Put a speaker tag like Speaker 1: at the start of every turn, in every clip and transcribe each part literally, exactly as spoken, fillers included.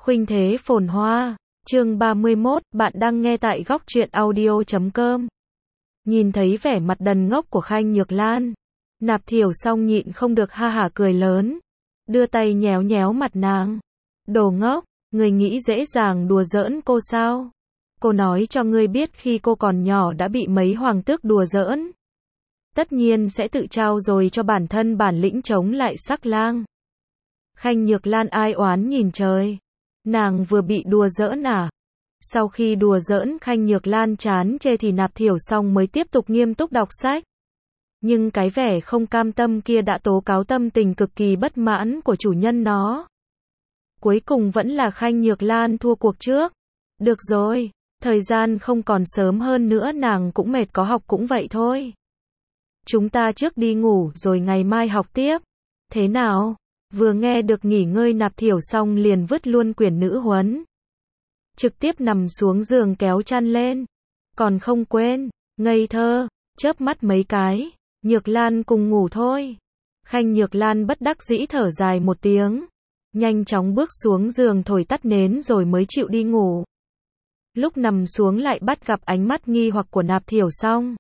Speaker 1: Khuynh thế phồn hoa, chương ba mươi mốt, bạn đang nghe tại góc truyện audio chấm com. Nhìn thấy vẻ mặt đần ngốc của Khanh Nhược Lan, Nạp Thiểu Song nhịn không được ha hả cười lớn, đưa tay nhéo nhéo mặt nàng. Đồ ngốc, người nghĩ dễ dàng đùa giỡn cô sao? Cô nói cho ngươi biết khi cô còn nhỏ đã bị mấy hoàng tước đùa giỡn. Tất nhiên sẽ tự trao dồi cho bản thân bản lĩnh chống lại sắc lang. Khanh Nhược Lan ai oán nhìn trời. Nàng vừa bị đùa giỡn à? Sau khi đùa giỡn Khanh Nhược Lan chán chê thì Nạp Thiểu Song mới tiếp tục nghiêm túc đọc sách. Nhưng cái vẻ không cam tâm kia đã tố cáo tâm tình cực kỳ bất mãn của chủ nhân nó. Cuối cùng vẫn là Khanh Nhược Lan thua cuộc trước. Được rồi, thời gian không còn sớm hơn nữa, nàng cũng mệt có học cũng vậy thôi. Chúng ta trước đi ngủ rồi ngày mai học tiếp. Thế nào? Vừa nghe được nghỉ ngơi Nạp Thiểu Song liền vứt luôn quyển nữ huấn. Trực tiếp nằm xuống giường kéo chăn lên. Còn không quên, ngây thơ, chớp mắt mấy cái, Nhược Lan cùng ngủ thôi. Khanh Nhược Lan bất đắc dĩ thở dài một tiếng. Nhanh chóng bước xuống giường thổi tắt nến rồi mới chịu đi ngủ. Lúc nằm xuống lại bắt gặp ánh mắt nghi hoặc của Nạp Thiểu Song.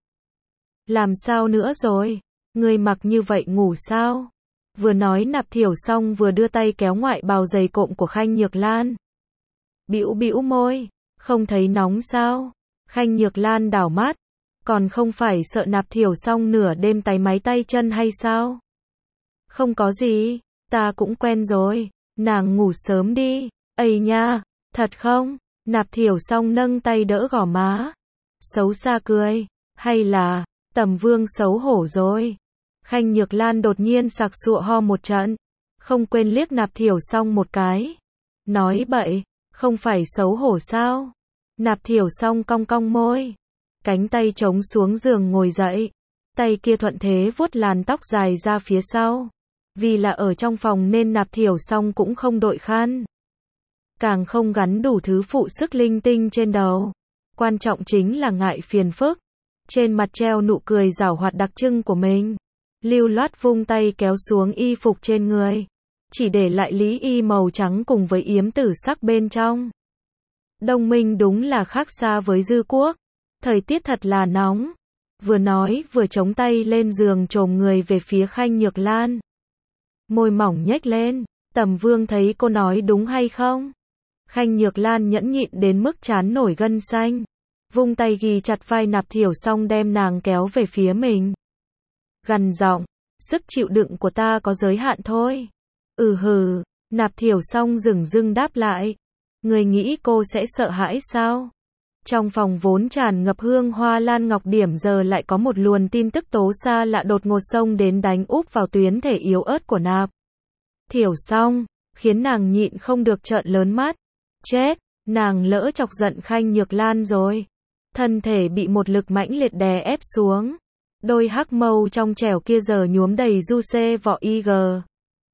Speaker 1: Làm sao nữa rồi? Ngươi mặc như vậy ngủ sao? Vừa nói Nạp Thiểu Song vừa đưa tay kéo ngoại bào dày cộm của Khanh Nhược Lan. Bĩu bĩu môi, không thấy nóng sao? Khanh Nhược Lan đảo mắt, còn không phải sợ Nạp Thiểu Song nửa đêm táy máy tay chân hay sao? Không có gì, ta cũng quen rồi, nàng ngủ sớm đi. Ây nha, thật không? Nạp Thiểu Song nâng tay đỡ gò má. Xấu xa cười, hay là Tầm Vương xấu hổ rồi? Khanh Nhược Lan đột nhiên sặc sụa ho một trận, không quên liếc Nạp Thiểu Song một cái. Nói bậy, không phải xấu hổ sao? Nạp Thiểu Song cong cong môi, cánh tay chống xuống giường ngồi dậy, tay kia thuận thế vuốt làn tóc dài ra phía sau. Vì là ở trong phòng nên Nạp Thiểu Song cũng không đội khăn, càng không gắn đủ thứ phụ sức linh tinh trên đầu. Quan trọng chính là ngại phiền phức, trên mặt treo nụ cười giảo hoạt đặc trưng của mình. Lưu loát vung tay kéo xuống y phục trên người, chỉ để lại lý y màu trắng cùng với yếm tử sắc bên trong. Đông Minh đúng là khác xa với Dư Quốc. Thời tiết thật là nóng. Vừa nói vừa chống tay lên giường chồm người về phía Khanh Nhược Lan. Môi mỏng nhếch lên. Tầm Vương thấy cô nói đúng hay không? Khanh Nhược Lan nhẫn nhịn đến mức trán nổi gân xanh, vung tay ghi chặt vai Nạp Thiểu Song đem nàng kéo về phía mình. Gằn giọng, sức chịu đựng của ta có giới hạn thôi. Ừ hừ, Nạp Thiểu Song dửng dưng đáp lại. Người nghĩ cô sẽ sợ hãi sao? Trong phòng vốn tràn ngập hương hoa lan ngọc điểm giờ lại có một luồn tin tức tố xa lạ đột ngột xông đến đánh úp vào tuyến thể yếu ớt của Nạp Thiểu Song, khiến nàng nhịn không được trợn lớn mắt. Chết, nàng lỡ chọc giận Khanh Nhược Lan rồi. Thân thể bị một lực mãnh liệt đè ép xuống. Đôi hắc mâu trong trẻo kia giờ nhuốm đầy du xê vỏ y gờ.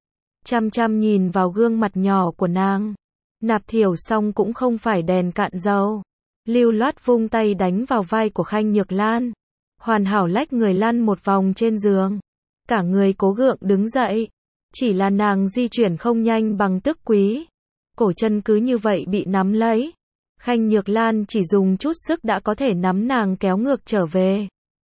Speaker 1: Chăm chăm nhìn vào gương mặt nhỏ của nàng. Nạp Thiểu Song cũng không phải đèn cạn dầu. Lưu loát vung tay đánh vào vai của Khanh Nhược Lan. Hoàn hảo lách người lăn một vòng trên giường. Cả người cố gượng đứng dậy. Chỉ là nàng di chuyển không nhanh bằng Tức Quý. Cổ chân cứ như vậy bị nắm lấy. Khanh Nhược Lan chỉ dùng chút sức đã có thể nắm nàng kéo ngược trở về.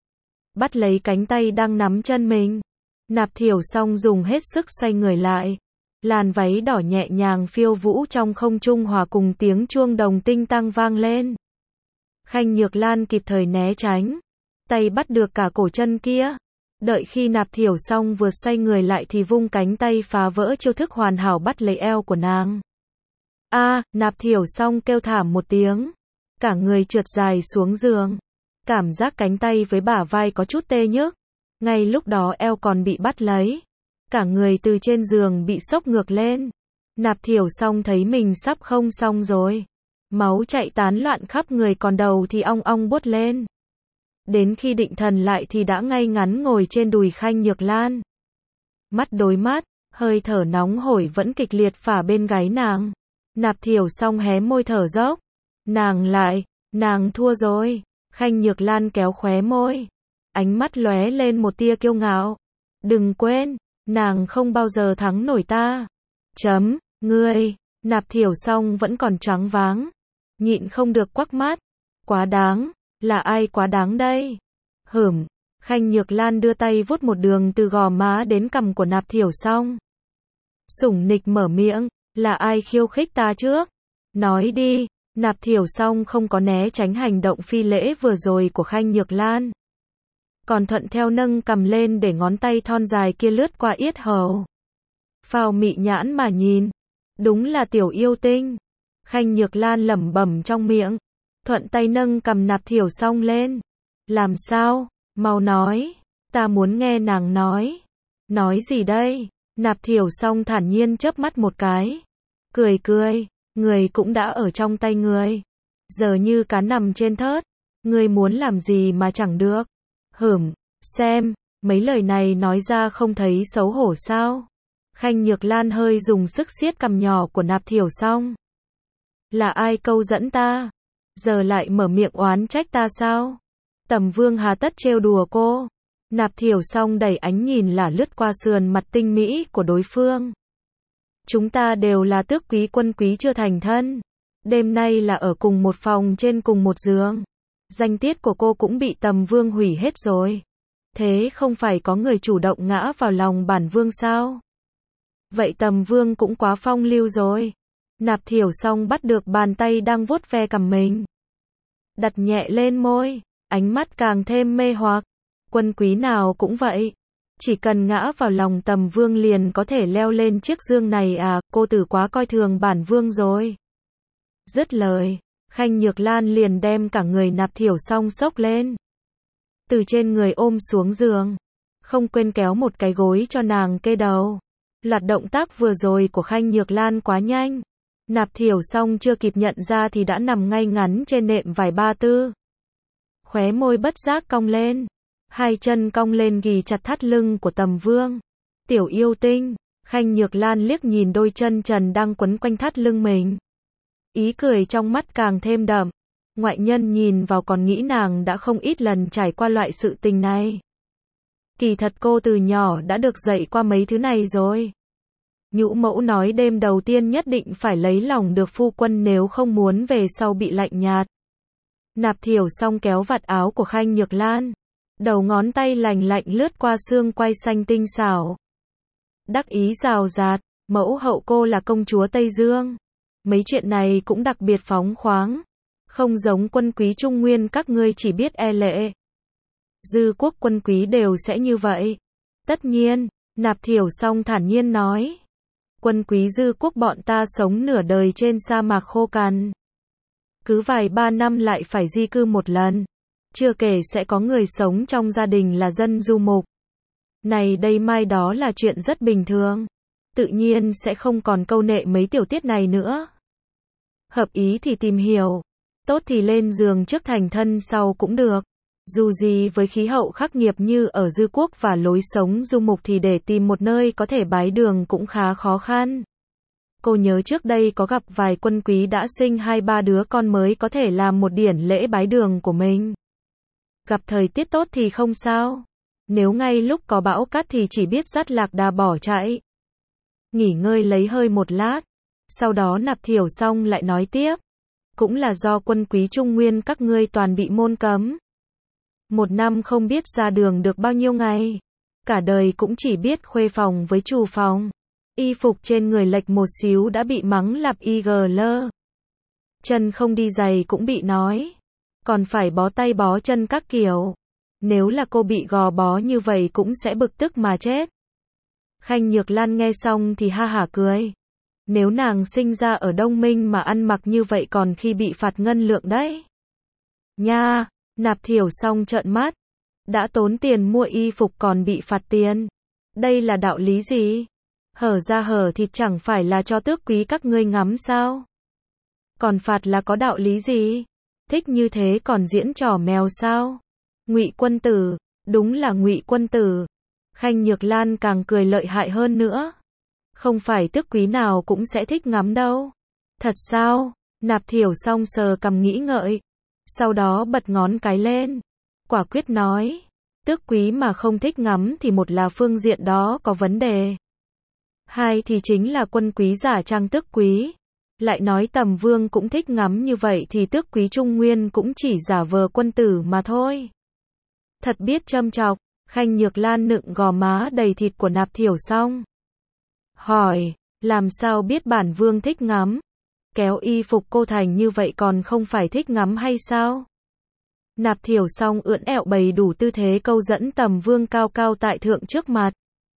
Speaker 1: Bắt lấy cánh tay đang nắm chân mình. Nạp Thiểu Song dùng hết sức xoay người lại. Làn váy đỏ nhẹ nhàng phiêu vũ trong không trung hòa cùng tiếng chuông đồng tinh tăng vang lên. Khanh Nhược Lan kịp thời né tránh. Tay bắt được cả cổ chân kia. Đợi khi Nạp Thiểu Song vừa xoay người lại thì vung cánh tay phá vỡ chiêu thức hoàn hảo bắt lấy eo của nàng. A, à, Nạp Thiểu Song kêu thảm một tiếng. Cả người trượt dài xuống giường. Cảm giác cánh tay với bả vai có chút tê nhức. Ngay lúc đó eo còn bị bắt lấy. Cả người từ trên giường bị sốc ngược lên. Nạp Thiểu Song thấy mình sắp không xong rồi. Máu chạy tán loạn khắp người còn đầu thì ong ong buốt lên. Đến khi định thần lại thì đã ngay ngắn ngồi trên đùi Khanh Nhược Lan. Mắt đối mắt, hơi thở nóng hổi vẫn kịch liệt phả bên gáy nàng. Nạp Thiểu Song hé môi thở dốc. Nàng lại, nàng thua rồi. Khanh Nhược Lan kéo khóe môi. Ánh mắt lóe lên một tia kiêu ngạo. Đừng quên, nàng không bao giờ thắng nổi ta. Chấm, ngươi, Nạp Thiểu Song vẫn còn choáng váng, nhịn không được quắc mắt. Quá đáng, là ai quá đáng đây? Hửm, Khanh Nhược Lan đưa tay vuốt một đường từ gò má đến cằm của Nạp Thiểu Song. Sủng nịch mở miệng, là ai khiêu khích ta trước? Nói đi. Nạp Thiểu Song không có né tránh hành động phi lễ vừa rồi của Khanh Nhược Lan, còn thuận theo nâng cằm lên để ngón tay thon dài kia lướt qua yết hầu. Phào mị nhãn mà nhìn, đúng là tiểu yêu tinh. Khanh Nhược Lan lẩm bẩm trong miệng, thuận tay nâng cằm Nạp Thiểu Song lên. Làm sao? Mau nói, ta muốn nghe nàng nói. Nói gì đây? Nạp Thiểu Song thản nhiên chớp mắt một cái, cười cười, người cũng đã ở trong tay người, giờ như cá nằm trên thớt, người muốn làm gì mà chẳng được. Hửm, xem, mấy lời này nói ra không thấy xấu hổ sao? Khanh Nhược Lan hơi dùng sức siết cằm nhỏ của Nạp Thiểu Song. Là ai câu dẫn ta? Giờ lại mở miệng oán trách ta sao? Tầm Vương hà tất trêu đùa cô? Nạp Thiểu Song đẩy ánh nhìn là lướt qua sườn mặt tinh mỹ của đối phương. Chúng ta đều là tước quý quân quý chưa thành thân. Đêm nay là ở cùng một phòng trên cùng một giường. Danh tiết của cô cũng bị Tầm Vương hủy hết rồi. Thế không phải có người chủ động ngã vào lòng bản Vương sao? Vậy Tầm Vương cũng quá phong lưu rồi. Nạp Thiểu Song bắt được bàn tay đang vuốt ve cằm mình, đặt nhẹ lên môi, ánh mắt càng thêm mê hoặc. Quân quý nào cũng vậy, chỉ cần ngã vào lòng Tầm Vương liền có thể leo lên chiếc giường này à, cô tử quá coi thường bản Vương rồi. Dứt lời, Khanh Nhược Lan liền đem cả người Nạp Thiểu Song xốc lên, từ trên người ôm xuống giường, không quên kéo một cái gối cho nàng kê đầu. Loạt động tác vừa rồi của Khanh Nhược Lan quá nhanh, Nạp Thiểu Song chưa kịp nhận ra thì đã nằm ngay ngắn trên nệm vải ba tư. Khóe môi bất giác cong lên, hai chân cong lên ghì chặt thắt lưng của Tầm Vương. Tiểu yêu tinh. Khanh Nhược Lan liếc nhìn đôi chân trần đang quấn quanh thắt lưng mình, ý cười trong mắt càng thêm đậm. Ngoại nhân nhìn vào còn nghĩ nàng đã không ít lần trải qua loại sự tình này. Kỳ thật cô từ nhỏ đã được dạy qua mấy thứ này rồi. Nhũ mẫu nói đêm đầu tiên nhất định phải lấy lòng được phu quân nếu không muốn về sau bị lạnh nhạt. Nạp Thiểu Song kéo vạt áo của Khanh Nhược Lan, đầu ngón tay lành lạnh lướt qua xương quai xanh tinh xảo. Đắc ý rào rạt, mẫu hậu cô là công chúa Tây Dương. Mấy chuyện này cũng đặc biệt phóng khoáng, không giống quân quý Trung Nguyên các ngươi chỉ biết e lệ. Dư quốc quân quý đều sẽ như vậy. Tất nhiên, Nạp Thiểu Song thản nhiên nói. Quân quý dư quốc bọn ta sống nửa đời trên sa mạc khô cằn, cứ vài ba năm lại phải di cư một lần. Chưa kể sẽ có người sống trong gia đình là dân du mục. Này đây mai đó là chuyện rất bình thường. Tự nhiên sẽ không còn câu nệ mấy tiểu tiết này nữa. Hợp ý thì tìm hiểu, tốt thì lên giường trước thành thân sau cũng được. Dù gì với khí hậu khắc nghiệt như ở dư quốc và lối sống du mục thì để tìm một nơi có thể bái đường cũng khá khó khăn. Cô nhớ trước đây có gặp vài quân quý đã sinh hai ba đứa con mới có thể làm một điển lễ bái đường của mình. Gặp thời tiết tốt thì không sao. Nếu ngay lúc có bão cát thì chỉ biết dắt lạc đà bỏ chạy. Nghỉ ngơi lấy hơi một lát. Sau đó Nạp Thiểu Song lại nói tiếp. Cũng là do quân quý Trung Nguyên các ngươi toàn bị môn cấm. Một năm không biết ra đường được bao nhiêu ngày. Cả đời cũng chỉ biết khuê phòng với trù phòng. Y phục trên người lệch một xíu đã bị mắng lặp y gờ lơ. Chân không đi giày cũng bị nói. Còn phải bó tay bó chân các kiểu. Nếu là cô bị gò bó như vậy cũng sẽ bực tức mà chết. Khanh Nhược Lan nghe xong thì ha hả cười. Nếu nàng sinh ra ở Đông Minh mà ăn mặc như vậy còn khi bị phạt ngân lượng đấy. Nha, Nạp Thiểu Song trợn mắt. Đã tốn tiền mua y phục còn bị phạt tiền. Đây là đạo lý gì? Hở ra hở thịt chẳng phải là cho tước quý các ngươi ngắm sao? Còn phạt là có đạo lý gì? Thích như thế còn diễn trò mèo sao? Ngụy quân tử, đúng là Ngụy quân tử. Khanh Nhược Lan càng cười lợi hại hơn nữa. Không phải tước quý nào cũng sẽ thích ngắm đâu. Thật sao? Nạp Thiểu Song sờ cằm nghĩ ngợi. Sau đó bật ngón cái lên. Quả quyết nói. Tước quý mà không thích ngắm thì một là phương diện đó có vấn đề. Hai thì chính là quân quý giả trang tước quý. Lại nói Tầm Vương cũng thích ngắm như vậy thì Tước Quý Trung Nguyên cũng chỉ giả vờ quân tử mà thôi. Thật biết châm chọc, Khanh Nhược Lan nựng gò má đầy thịt của Nạp Thiểu Song. Hỏi, làm sao biết bản vương thích ngắm? Kéo y phục cô thành như vậy còn không phải thích ngắm hay sao? Nạp Thiểu Song ưỡn ẹo bày đủ tư thế câu dẫn Tầm Vương cao cao tại thượng trước mặt.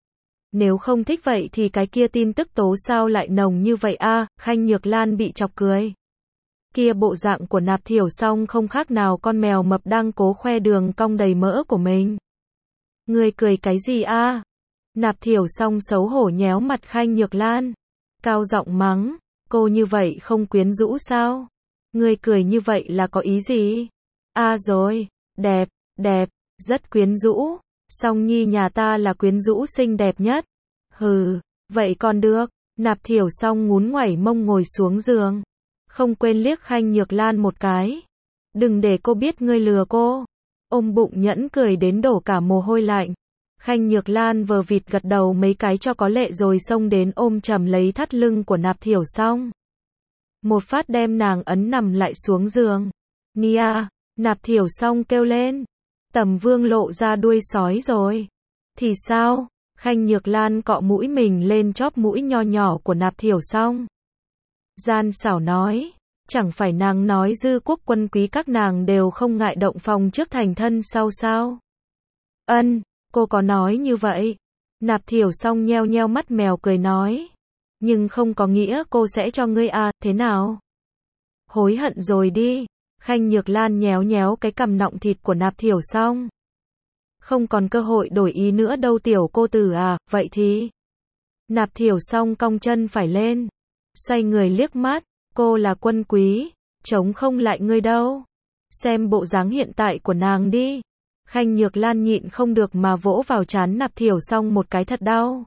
Speaker 1: Nếu không thích vậy thì cái kia tin tức tố sao lại nồng như vậy a? À, Khanh Nhược Lan bị chọc cười. Kia bộ dạng của Nạp Thiểu Song không khác nào con mèo mập đang cố khoe đường cong đầy mỡ của mình. Ngươi cười cái gì a? À? Nạp Thiểu Song xấu hổ nhéo mặt Khanh Nhược Lan, cao giọng mắng, cô như vậy không quyến rũ sao? Ngươi cười như vậy là có ý gì? À rồi, đẹp, đẹp, rất quyến rũ. Song Nhi nhà ta là quyến rũ xinh đẹp nhất. Hừ, vậy còn được. Nạp Thiểu Song ngún ngoảy mông ngồi xuống giường, không quên liếc Khanh Nhược Lan một cái. Đừng để cô biết ngươi lừa cô. Ôm bụng nhẫn cười đến đổ cả mồ hôi lạnh. Khanh Nhược Lan vờ vịt gật đầu mấy cái cho có lệ rồi xông đến ôm chầm lấy thắt lưng của Nạp Thiểu Song. Một phát đem nàng ấn nằm lại xuống giường. Nia, Nạp Thiểu Song kêu lên. Tầm Vương lộ ra đuôi sói rồi. Thì sao? Khanh Nhược Lan cọ mũi mình lên chóp mũi nho nhỏ của Nạp Thiểu Song. Gian xảo nói, chẳng phải nàng nói dư quốc quân quý các nàng đều không ngại động phòng trước thành thân sau sao? Ân, cô có nói như vậy. Nạp Thiểu Song nheo nheo mắt mèo cười nói. Nhưng không có nghĩa cô sẽ cho ngươi à, thế nào? Hối hận rồi đi. Khanh Nhược Lan nhéo nhéo cái cằm nọng thịt của Nạp Thiểu Song. Không còn cơ hội đổi ý nữa đâu tiểu cô tử à, vậy thì. Nạp Thiểu Song cong chân phải lên, xoay người liếc mắt, cô là quân quý, chống không lại ngươi đâu. Xem bộ dáng hiện tại của nàng đi. Khanh Nhược Lan nhịn không được mà vỗ vào trán Nạp Thiểu Song một cái thật đau.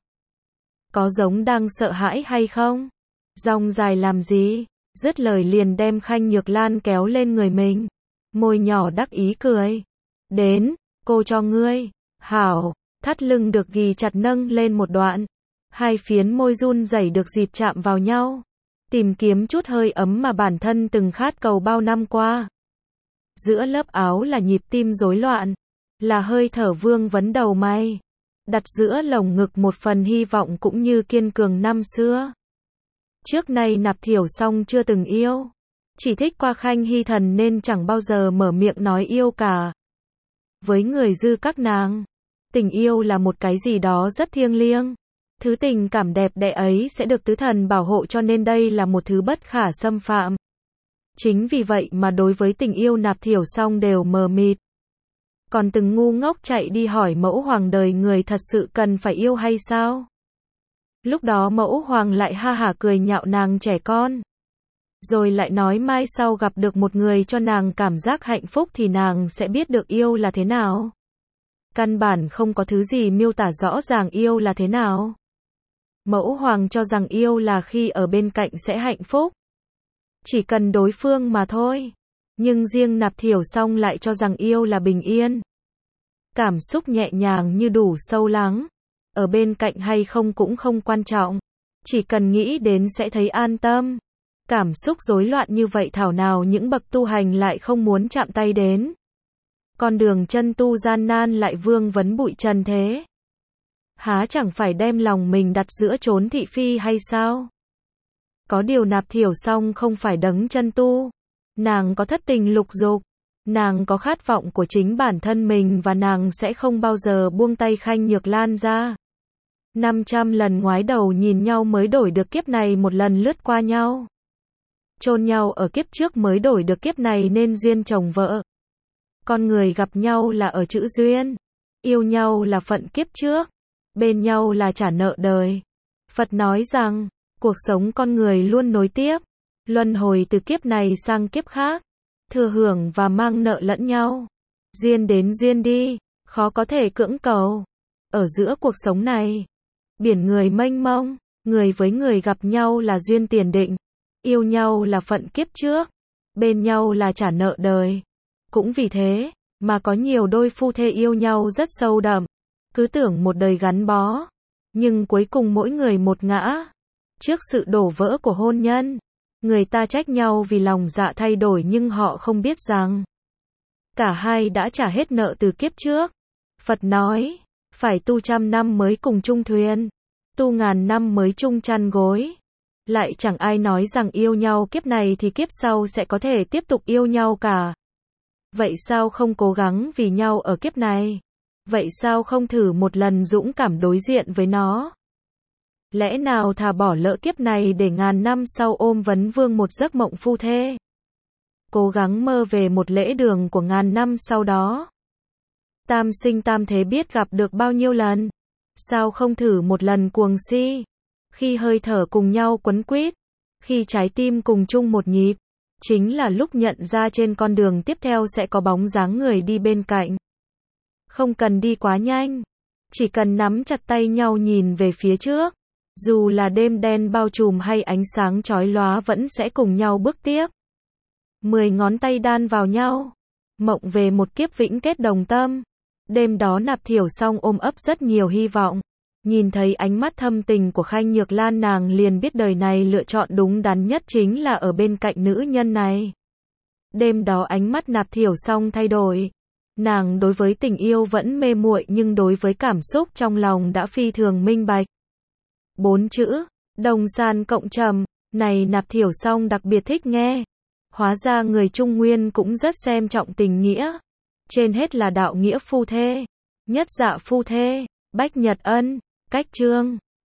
Speaker 1: Có giống đang sợ hãi hay không? Dòng dài làm gì? Dứt lời liền đem Khanh Nhược Lan kéo lên người mình. Môi nhỏ đắc ý cười. Đến, cô cho ngươi. Hảo, thắt lưng được ghì chặt nâng lên một đoạn. Hai phiến môi run rẩy được dịp chạm vào nhau. Tìm kiếm chút hơi ấm mà bản thân từng khát cầu bao năm qua. Giữa lớp áo là nhịp tim rối loạn. Là hơi thở vương vấn đầu mày. Đặt giữa lồng ngực một phần hy vọng cũng như kiên cường năm xưa. Trước nay Nạp Thiểu Song chưa từng yêu. Chỉ thích qua Khanh Hy Thần nên chẳng bao giờ mở miệng nói yêu cả. Với người dư các nàng, tình yêu là một cái gì đó rất thiêng liêng. Thứ tình cảm đẹp đẽ ấy sẽ được tứ thần bảo hộ cho nên đây là một thứ bất khả xâm phạm. Chính vì vậy mà đối với tình yêu Nạp Thiểu Song đều mờ mịt. Còn từng ngu ngốc chạy đi hỏi mẫu hoàng đời người thật sự cần phải yêu hay sao? Lúc đó mẫu hoàng lại ha hả cười nhạo nàng trẻ con. Rồi lại nói mai sau gặp được một người cho nàng cảm giác hạnh phúc thì nàng sẽ biết được yêu là thế nào. Căn bản không có thứ gì miêu tả rõ ràng yêu là thế nào. Mẫu hoàng cho rằng yêu là khi ở bên cạnh sẽ hạnh phúc. Chỉ cần đối phương mà thôi. Nhưng riêng Nạp Thiểu Song lại cho rằng yêu là bình yên. Cảm xúc nhẹ nhàng như đủ sâu lắng. Ở bên cạnh hay không cũng không quan trọng. Chỉ cần nghĩ đến sẽ thấy an tâm. Cảm xúc rối loạn như vậy thảo nào những bậc tu hành lại không muốn chạm tay đến. Con đường chân tu gian nan lại vương vấn bụi trần thế. Há chẳng phải đem lòng mình đặt giữa chốn thị phi hay sao? Có điều Nạp Thiểu Song không phải đấng chân tu. Nàng có thất tình lục dục. Nàng có khát vọng của chính bản thân mình và nàng sẽ không bao giờ buông tay Khanh Nhược Lan ra. năm trăm lần ngoái đầu nhìn nhau mới đổi được kiếp này một lần lướt qua nhau. Chôn nhau ở kiếp trước mới đổi được kiếp này nên duyên chồng vợ. Con người gặp nhau là ở chữ duyên. Yêu nhau là phận kiếp trước. Bên nhau là trả nợ đời. Phật nói rằng, cuộc sống con người luôn nối tiếp. Luân hồi từ kiếp này sang kiếp khác. Thừa hưởng và mang nợ lẫn nhau. Duyên đến duyên đi, khó có thể cưỡng cầu. Ở giữa cuộc sống này, biển người mênh mông, người với người gặp nhau là duyên tiền định. Yêu nhau là phận kiếp trước. Bên nhau là trả nợ đời. Cũng vì thế, mà có nhiều đôi phu thê yêu nhau rất sâu đậm. Cứ tưởng một đời gắn bó. Nhưng cuối cùng mỗi người một ngã. Trước sự đổ vỡ của hôn nhân, Người ta trách nhau vì lòng dạ thay đổi nhưng họ không biết rằng cả hai đã trả hết nợ từ kiếp trước. Phật nói, phải tu trăm năm mới cùng chung thuyền, tu ngàn năm mới chung chăn gối. Lại chẳng ai nói rằng yêu nhau kiếp này thì kiếp sau sẽ có thể tiếp tục yêu nhau cả. Vậy sao không cố gắng vì nhau ở kiếp này? Vậy sao không thử một lần dũng cảm đối diện với nó? Lẽ nào thà bỏ lỡ kiếp này để ngàn năm sau ôm vấn vương một giấc mộng phu thê? Cố gắng mơ về một lễ đường của ngàn năm sau đó. Tam sinh tam thế biết gặp được bao nhiêu lần? Sao không thử một lần cuồng si? Khi hơi thở cùng nhau quấn quýt, khi trái tim cùng chung một nhịp, chính là lúc nhận ra trên con đường tiếp theo sẽ có bóng dáng người đi bên cạnh. Không cần đi quá nhanh, chỉ cần nắm chặt tay nhau nhìn về phía trước. Dù là đêm đen bao trùm hay ánh sáng chói lóa vẫn sẽ cùng nhau bước tiếp. Mười ngón tay đan vào nhau, mộng về một kiếp vĩnh kết đồng tâm. Đêm đó Nạp Thiểu Song ôm ấp rất nhiều hy vọng. Nhìn thấy ánh mắt thâm tình của Khanh Nhược Lan, nàng liền biết đời này lựa chọn đúng đắn nhất chính là ở bên cạnh nữ nhân này. Đêm đó ánh mắt Nạp Thiểu Song thay đổi. Nàng đối với tình yêu vẫn mê muội nhưng đối với cảm xúc trong lòng đã phi thường minh bạch. Bốn chữ, đồng san cộng trầm, này Nạp Thiểu Song đặc biệt thích nghe. Hóa ra người Trung Nguyên cũng rất xem trọng tình nghĩa. Trên hết là đạo nghĩa phu thê, nhất dạ phu thê, bách nhật ân, cách chương.